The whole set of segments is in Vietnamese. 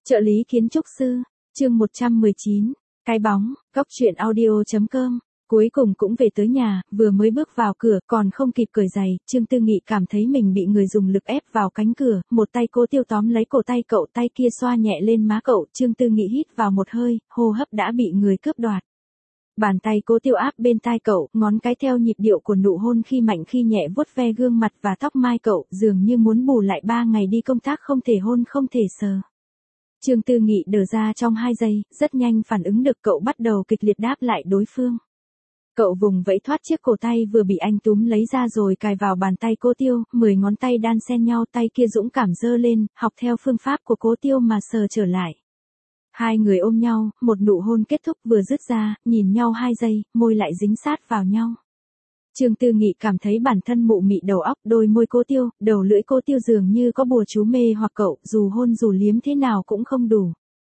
Trợ lý kiến trúc sư, chương 119, cái bóng, góc truyện audio.com. Cuối cùng cũng về tới nhà, vừa mới bước vào cửa, còn không kịp cởi giày, Trương Tư Nghị cảm thấy mình bị người dùng lực ép vào cánh cửa, một tay Cố Tiêu tóm lấy cổ tay cậu, tay kia xoa nhẹ lên má cậu, Trương Tư Nghị hít vào một hơi, hô hấp đã bị người cướp đoạt. Bàn tay Cố Tiêu áp bên tai cậu, ngón cái theo nhịp điệu của nụ hôn khi mạnh khi nhẹ vuốt ve gương mặt và tóc mai cậu, dường như muốn bù lại 3 ngày đi công tác không thể hôn không thể sờ. Trương Tư Nghị đờ ra trong 2 giây, rất nhanh phản ứng được, cậu bắt đầu kịch liệt đáp lại đối phương. Cậu vùng vẫy thoát chiếc cổ tay vừa bị anh túm lấy ra rồi cài vào bàn tay Cố Tiêu, 10 ngón tay đan xen nhau, tay kia dũng cảm giơ lên, học theo phương pháp của Cố Tiêu mà sờ trở lại. Hai người ôm nhau, một nụ hôn kết thúc vừa dứt ra, nhìn nhau 2 giây, môi lại dính sát vào nhau. Trương Tư Nghị cảm thấy bản thân mụ mị đầu óc, đôi môi Cố Tiêu, đầu lưỡi Cố Tiêu dường như có bùa chú mê hoặc cậu, dù hôn dù liếm thế nào cũng không đủ.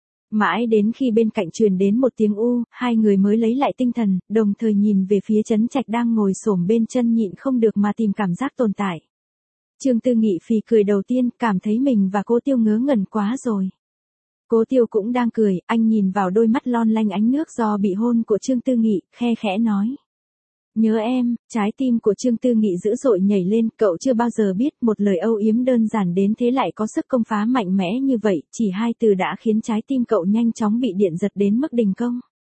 Mãi đến khi bên cạnh truyền đến một tiếng u, hai người mới lấy lại tinh thần, đồng thời nhìn về phía Trấn Trạch đang ngồi xổm bên chân, nhịn không được mà tìm cảm giác tồn tại. Trương Tư Nghị phì cười đầu tiên, cảm thấy mình và Cố Tiêu ngớ ngẩn quá rồi. Cố Tiêu cũng đang cười, anh nhìn vào đôi mắt lon lanh ánh nước do bị hôn của Trương Tư Nghị, khe khẽ nói. Nhớ em, trái tim của Trương Tư Nghị dữ dội nhảy lên, cậu chưa bao giờ biết một lời âu yếm đơn giản đến thế lại có sức công phá mạnh mẽ như vậy, chỉ 2 từ đã khiến trái tim cậu nhanh chóng bị điện giật đến mức đình công.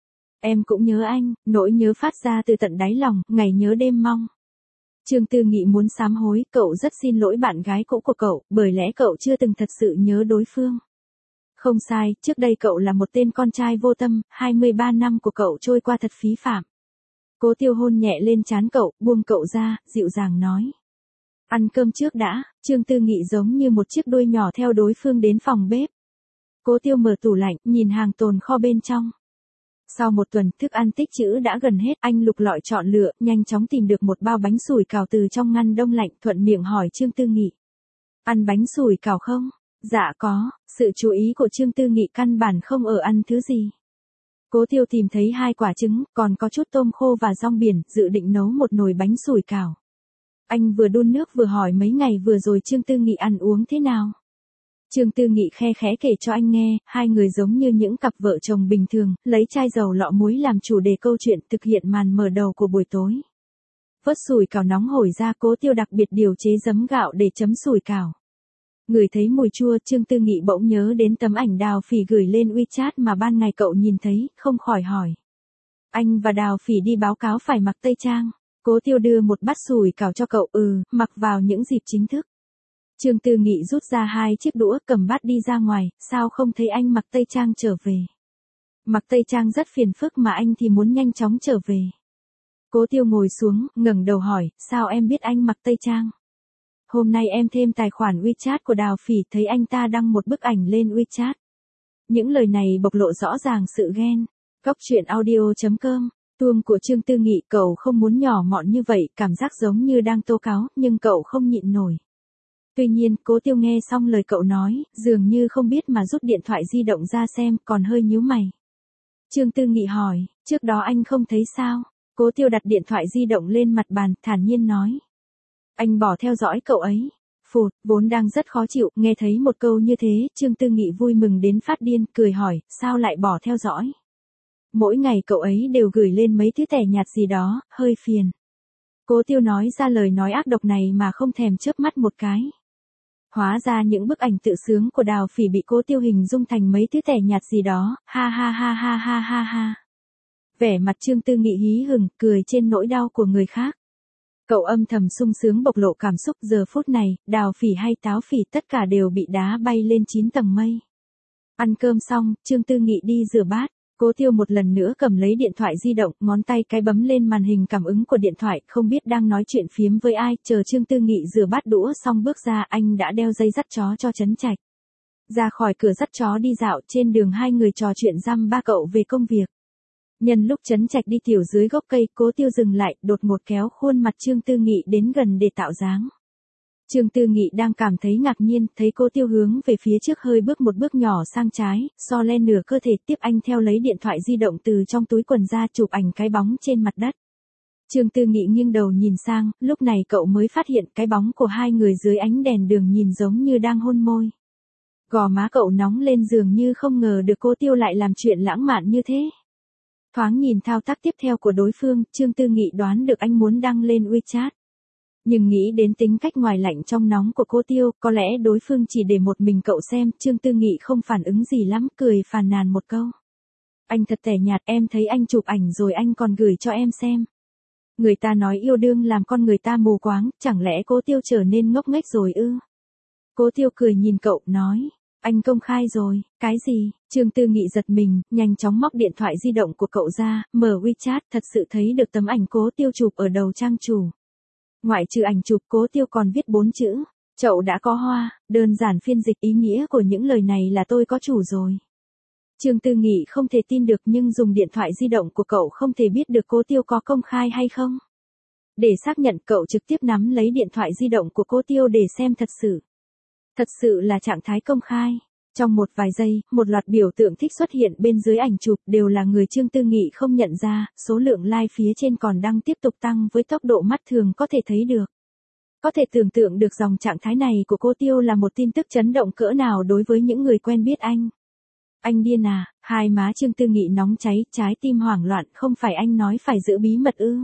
Em cũng nhớ anh, nỗi nhớ phát ra từ tận đáy lòng, ngày nhớ đêm mong. Trương Tư Nghị muốn sám hối, cậu rất xin lỗi bạn gái cũ của cậu, bởi lẽ cậu chưa từng thật sự nhớ đối phương. Không sai, trước đây cậu là một tên con trai vô tâm, 23 năm của cậu trôi qua thật phí phạm. Cố Tiêu hôn nhẹ lên trán cậu, buông cậu ra, dịu dàng nói. Ăn cơm trước đã. Trương Tư Nghị giống như một chiếc đuôi nhỏ theo đối phương đến phòng bếp. Cố Tiêu mở tủ lạnh, nhìn hàng tồn kho bên trong. Sau 1 tuần, thức ăn tích trữ đã gần hết, anh lục lọi chọn lựa, nhanh chóng tìm được một bao bánh sủi cảo từ trong ngăn đông lạnh, thuận miệng hỏi Trương Tư Nghị. Ăn bánh sủi cảo không? Dạ có, sự chú ý của Trương Tư Nghị căn bản không ở ăn thứ gì. Cố Tiêu tìm thấy 2 quả trứng, còn có chút tôm khô và rong biển, dự định nấu một nồi bánh sủi cảo. Anh vừa đun nước vừa hỏi mấy ngày vừa rồi Trương Tư Nghị ăn uống thế nào. Trương Tư Nghị khe khẽ kể cho anh nghe, hai người giống như những cặp vợ chồng bình thường, lấy chai dầu lọ muối làm chủ đề câu chuyện, thực hiện màn mở đầu của buổi tối. Vớt sủi cảo nóng hổi ra, Cố Tiêu đặc biệt điều chế giấm gạo để chấm sủi cảo. Ngửi thấy mùi chua, Trương Tư Nghị bỗng nhớ đến tấm ảnh Đào Phỉ gửi lên WeChat mà ban ngày cậu nhìn thấy, không khỏi hỏi. Anh và Đào Phỉ đi báo cáo phải mặc tây trang. Cố Tiêu đưa một bát sủi cảo cho cậu, mặc vào những dịp chính thức. Trương Tư Nghị rút ra 2 chiếc đũa, cầm bát đi ra ngoài, sao không thấy anh mặc tây trang trở về. Mặc tây trang rất phiền phức mà anh thì muốn nhanh chóng trở về. Cố Tiêu ngồi xuống, ngẩng đầu hỏi, sao em biết anh mặc tây trang? Hôm nay em thêm tài khoản WeChat của Đào Phỉ, thấy anh ta đăng một bức ảnh lên WeChat. Những lời này bộc lộ rõ ràng sự ghen. Góc truyện audio.com. Tuông của Trương Tư Nghị, cậu không muốn nhỏ mọn như vậy, cảm giác giống như đang tố cáo, nhưng cậu không nhịn nổi. Tuy nhiên, Cố Tiêu nghe xong lời cậu nói, dường như không biết mà rút điện thoại di động ra xem, còn hơi nhíu mày. Trương Tư Nghị hỏi, trước đó anh không thấy sao? Cố Tiêu đặt điện thoại di động lên mặt bàn, thản nhiên nói. Anh bỏ theo dõi cậu ấy. Phụt, vốn đang rất khó chịu, nghe thấy một câu như thế, Trương Tư Nghị vui mừng đến phát điên, cười hỏi, sao lại bỏ theo dõi? Mỗi ngày cậu ấy đều gửi lên mấy thứ tẻ nhạt gì đó, hơi phiền. Cố Tiêu nói ra lời nói ác độc này mà không thèm chớp mắt một cái. Hóa ra những bức ảnh tự sướng của Đào Phỉ bị Cố Tiêu hình dung thành mấy thứ tẻ nhạt gì đó, ha ha ha ha ha ha ha. Vẻ mặt Trương Tư Nghị hí hửng, cười trên nỗi đau của người khác. Cậu âm thầm sung sướng bộc lộ cảm xúc, giờ phút này, Đào Phỉ hay Táo Phỉ tất cả đều bị đá bay lên 9 tầng mây. Ăn cơm xong, Trương Tư Nghị đi rửa bát. Cố Tiêu một lần nữa cầm lấy điện thoại di động, ngón tay cái bấm lên màn hình cảm ứng của điện thoại, không biết đang nói chuyện phiếm với ai, chờ Trương Tư Nghị rửa bát đũa xong bước ra, anh đã đeo dây dắt chó cho Trấn Trạch. Ra khỏi cửa dắt chó đi dạo, trên đường hai người trò chuyện dăm ba cậu về công việc. Nhân lúc Trấn Trạch đi tiểu dưới gốc cây, Cố Tiêu dừng lại, đột ngột kéo khuôn mặt Trương Tư Nghị đến gần để tạo dáng. Trương Tư Nghị đang cảm thấy ngạc nhiên, thấy Cố Tiêu hướng về phía trước hơi bước một bước nhỏ sang trái, so lên nửa cơ thể, tiếp anh theo lấy điện thoại di động từ trong túi quần ra chụp ảnh cái bóng trên mặt đất. Trương Tư Nghị nghiêng đầu nhìn sang, lúc này cậu mới phát hiện cái bóng của hai người dưới ánh đèn đường nhìn giống như đang hôn môi. Gò má cậu nóng lên dường như không ngờ được cô Tiêu lại làm chuyện lãng mạn như thế. Thoáng nhìn thao tác tiếp theo của đối phương, Trương Tư Nghị đoán được anh muốn đăng lên WeChat. Nhưng nghĩ đến tính cách ngoài lạnh trong nóng của cô Tiêu, có lẽ đối phương chỉ để một mình cậu xem, Trương Tư Nghị không phản ứng gì lắm, cười phàn nàn một câu. Anh thật tẻ nhạt, em thấy anh chụp ảnh rồi anh còn gửi cho em xem. Người ta nói yêu đương làm con người ta mù quáng, chẳng lẽ cô Tiêu trở nên ngốc nghếch rồi ư? Cô Tiêu cười nhìn cậu, nói. Anh công khai rồi, cái gì? Trương Tư Nghị giật mình, nhanh chóng móc điện thoại di động của cậu ra, mở WeChat, thật sự thấy được tấm ảnh Cố Tiêu chụp ở đầu trang chủ. Ngoại trừ ảnh chụp, Cố Tiêu còn viết 4 chữ. Chậu đã có hoa, đơn giản phiên dịch ý nghĩa của những lời này là tôi có chủ rồi. Trương Tư Nghị không thể tin được, nhưng dùng điện thoại di động của cậu không thể biết được Cố Tiêu có công khai hay không. Để xác nhận, cậu trực tiếp nắm lấy điện thoại di động của Cố Tiêu để xem thật sự là trạng thái công khai. Trong một vài giây, một loạt biểu tượng thích xuất hiện bên dưới ảnh chụp, đều là người Trương Tư Nghị không nhận ra, số lượng like phía trên còn đang tiếp tục tăng với tốc độ mắt thường có thể thấy được. Có thể tưởng tượng được dòng trạng thái này của cô Tiêu là một tin tức chấn động cỡ nào đối với những người quen biết anh. Anh điên à? Hai má Trương Tư Nghị nóng cháy, trái tim hoảng loạn, không phải anh nói phải giữ bí mật ư?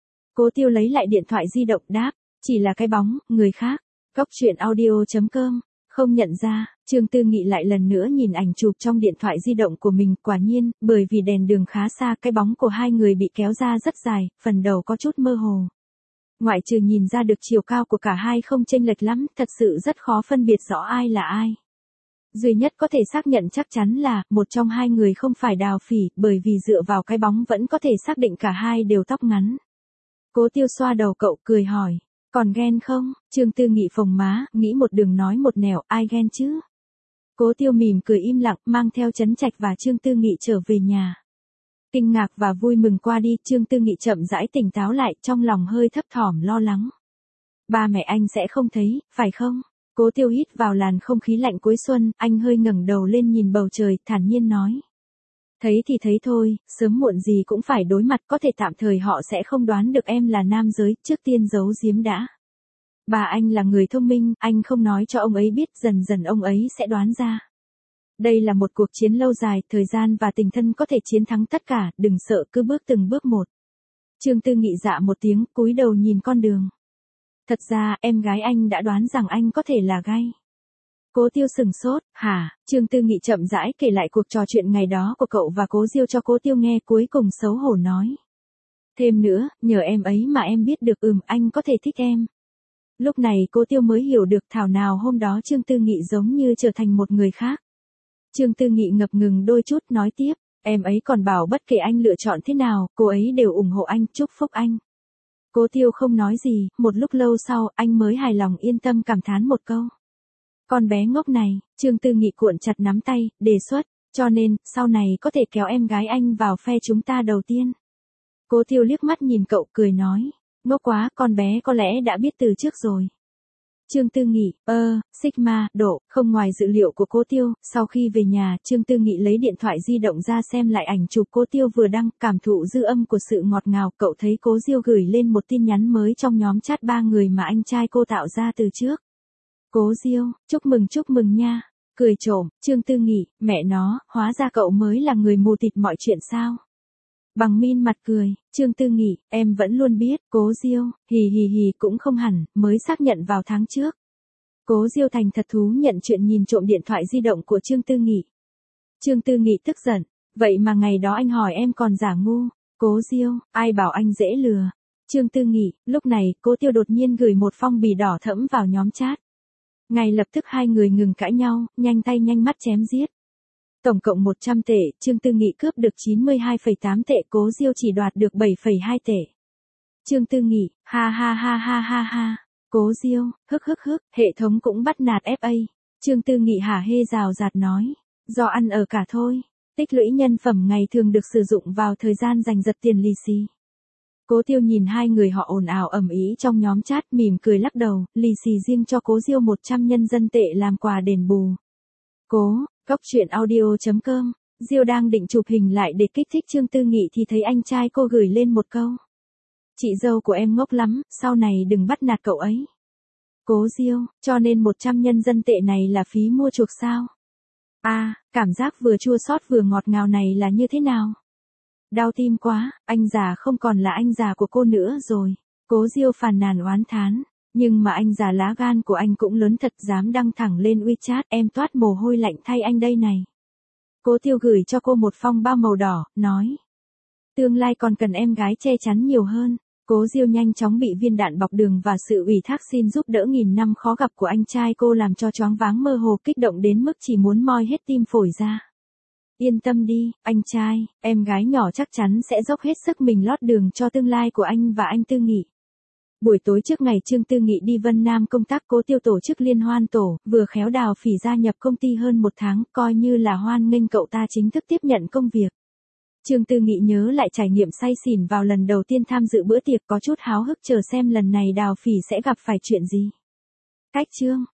Cố Tiêu lấy lại điện thoại di động, đáp, chỉ là cái bóng, người khác. Cóc truyện audio.com, không nhận ra. Trương Tư Nghị lại lần nữa nhìn ảnh chụp trong điện thoại di động của mình, quả nhiên, bởi vì đèn đường khá xa, cái bóng của hai người bị kéo ra rất dài, phần đầu có chút mơ hồ. Ngoại trừ nhìn ra được chiều cao của cả hai không chênh lệch lắm, thật sự rất khó phân biệt rõ ai là ai. Duy nhất có thể xác nhận chắc chắn là, một trong hai người không phải Đào Phỉ, bởi vì dựa vào cái bóng vẫn có thể xác định cả hai đều tóc ngắn. Cố Tiêu xoa đầu cậu, cười hỏi, còn ghen không? Trương Tư Nghị phồng má, nghĩ một đường nói một nẻo, ai ghen chứ? Cố Tiêu mỉm cười im lặng, mang theo Trấn Trạch và Trương Tư Nghị trở về nhà. Kinh ngạc và vui mừng qua đi, Trương Tư Nghị chậm rãi tỉnh táo lại, trong lòng hơi thấp thỏm lo lắng. Ba mẹ anh sẽ không thấy, phải không? Cố Tiêu hít vào làn không khí lạnh cuối xuân, anh hơi ngẩng đầu lên nhìn bầu trời, thản nhiên nói. Thấy thì thấy thôi, sớm muộn gì cũng phải đối mặt, có thể tạm thời họ sẽ không đoán được em là nam giới, trước tiên giấu giếm đã. Bà anh là người thông minh, anh không nói cho ông ấy biết, dần dần ông ấy sẽ đoán ra. Đây là một cuộc chiến lâu dài, thời gian và tình thân có thể chiến thắng tất cả, đừng sợ, cứ bước từng bước một. Trương Tư Nghị dạ một tiếng, cúi đầu nhìn con đường. Thật ra, em gái anh đã đoán rằng anh có thể là gay. Cố Tiêu sừng sốt, hả? Trương Tư Nghị chậm rãi kể lại cuộc trò chuyện ngày đó của cậu và Cố Diêu cho Cố Tiêu nghe, cuối cùng xấu hổ nói. Thêm nữa, nhờ em ấy mà em biết được anh có thể thích em. Lúc này Cố Tiêu mới hiểu được thảo nào hôm đó Trương Tư Nghị giống như trở thành một người khác. Trương Tư Nghị ngập ngừng đôi chút, nói tiếp, em ấy còn bảo bất kể anh lựa chọn thế nào, cô ấy đều ủng hộ anh, chúc phúc anh. Cố Tiêu không nói gì, một lúc lâu sau, anh mới hài lòng yên tâm cảm thán một câu. Con bé ngốc này, Trương Tư Nghị cuộn chặt nắm tay, đề xuất, cho nên, sau này có thể kéo em gái anh vào phe chúng ta đầu tiên. Cố Tiêu liếc mắt nhìn cậu, cười nói, ngốc quá, con bé có lẽ đã biết từ trước rồi. Trương Tư Nghị, Sigma, độ, không ngoài dự liệu của Cố Tiêu, sau khi về nhà, Trương Tư Nghị lấy điện thoại di động ra xem lại ảnh chụp Cố Tiêu vừa đăng, cảm thụ dư âm của sự ngọt ngào, cậu thấy Cố Diêu gửi lên một tin nhắn mới trong nhóm chat 3 người mà anh trai cô tạo ra từ trước. Cố Diêu, chúc mừng nha, cười trộm, Trương Tư Nghị, mẹ nó, hóa ra cậu mới là người mù tịt mọi chuyện sao? Bằng min mặt cười, Trương Tư Nghị, em vẫn luôn biết, Cố Diêu, hì cũng không hẳn, mới xác nhận vào tháng trước. Cố Diêu thành thật thú nhận chuyện nhìn trộm điện thoại di động của Trương Tư Nghị. Trương Tư Nghị tức giận, vậy mà ngày đó anh hỏi em còn giả ngu. Cố Diêu, ai bảo anh dễ lừa. Trương Tư Nghị, lúc này, Cố Tiêu đột nhiên gửi một phong bì đỏ thẫm vào nhóm chat. Ngay lập tức hai người ngừng cãi nhau, nhanh tay nhanh mắt chém giết. Tổng cộng 100 tệ, Trương Tư Nghị cướp được 92,8 tệ, Cố Diêu chỉ đoạt được 7,2 tệ. Trương Tư Nghị, ha. Cố Diêu, hức, hệ thống cũng bắt nạt FA. Trương Tư Nghị hả hê rào rạt nói, do ăn ở cả thôi, tích lũy nhân phẩm ngày thường được sử dụng vào thời gian giành giật tiền lì xì. Cố Tiêu nhìn hai người họ ồn ào ầm ĩ trong nhóm chat, mỉm cười lắc đầu, lì xì riêng cho Cố Diêu 100 nhân dân tệ làm quà đền bù. Cóc truyện audio.com, Diêu đang định chụp hình lại để kích thích Trương Tư Nghị thì thấy anh trai cô gửi lên một câu. Chị dâu của em ngốc lắm, sau này đừng bắt nạt cậu ấy. Cố Diêu, cho nên 100 nhân dân tệ này là phí mua chuộc sao? Cảm giác vừa chua xót vừa ngọt ngào này là như thế nào? Đau tim quá, anh già không còn là anh già của cô nữa rồi. Cố Diêu phàn nàn oán thán. Nhưng mà anh già lá gan của anh cũng lớn thật, dám đăng thẳng lên WeChat, em toát mồ hôi lạnh thay anh đây này. Cố Tiêu gửi cho cô một phong bao màu đỏ, nói. Tương lai còn cần em gái che chắn nhiều hơn. Cố Diêu nhanh chóng bị viên đạn bọc đường và sự ủy thác xin giúp đỡ nghìn năm khó gặp của anh trai cô làm cho choáng váng mơ hồ, kích động đến mức chỉ muốn moi hết tim phổi ra. Yên tâm đi, anh trai, em gái nhỏ chắc chắn sẽ dốc hết sức mình lót đường cho tương lai của anh và anh Tư Nghị. Buổi tối trước ngày Trương Tư Nghị đi Vân Nam công tác, Cố Tiêu tổ chức liên hoan tổ, vừa khéo Đào Phỉ gia nhập công ty hơn 1 tháng, coi như là hoan nghênh cậu ta chính thức tiếp nhận công việc. Trương Tư Nghị nhớ lại trải nghiệm say xỉn vào lần đầu tiên tham dự bữa tiệc, có chút háo hức chờ xem lần này Đào Phỉ sẽ gặp phải chuyện gì. Cách chương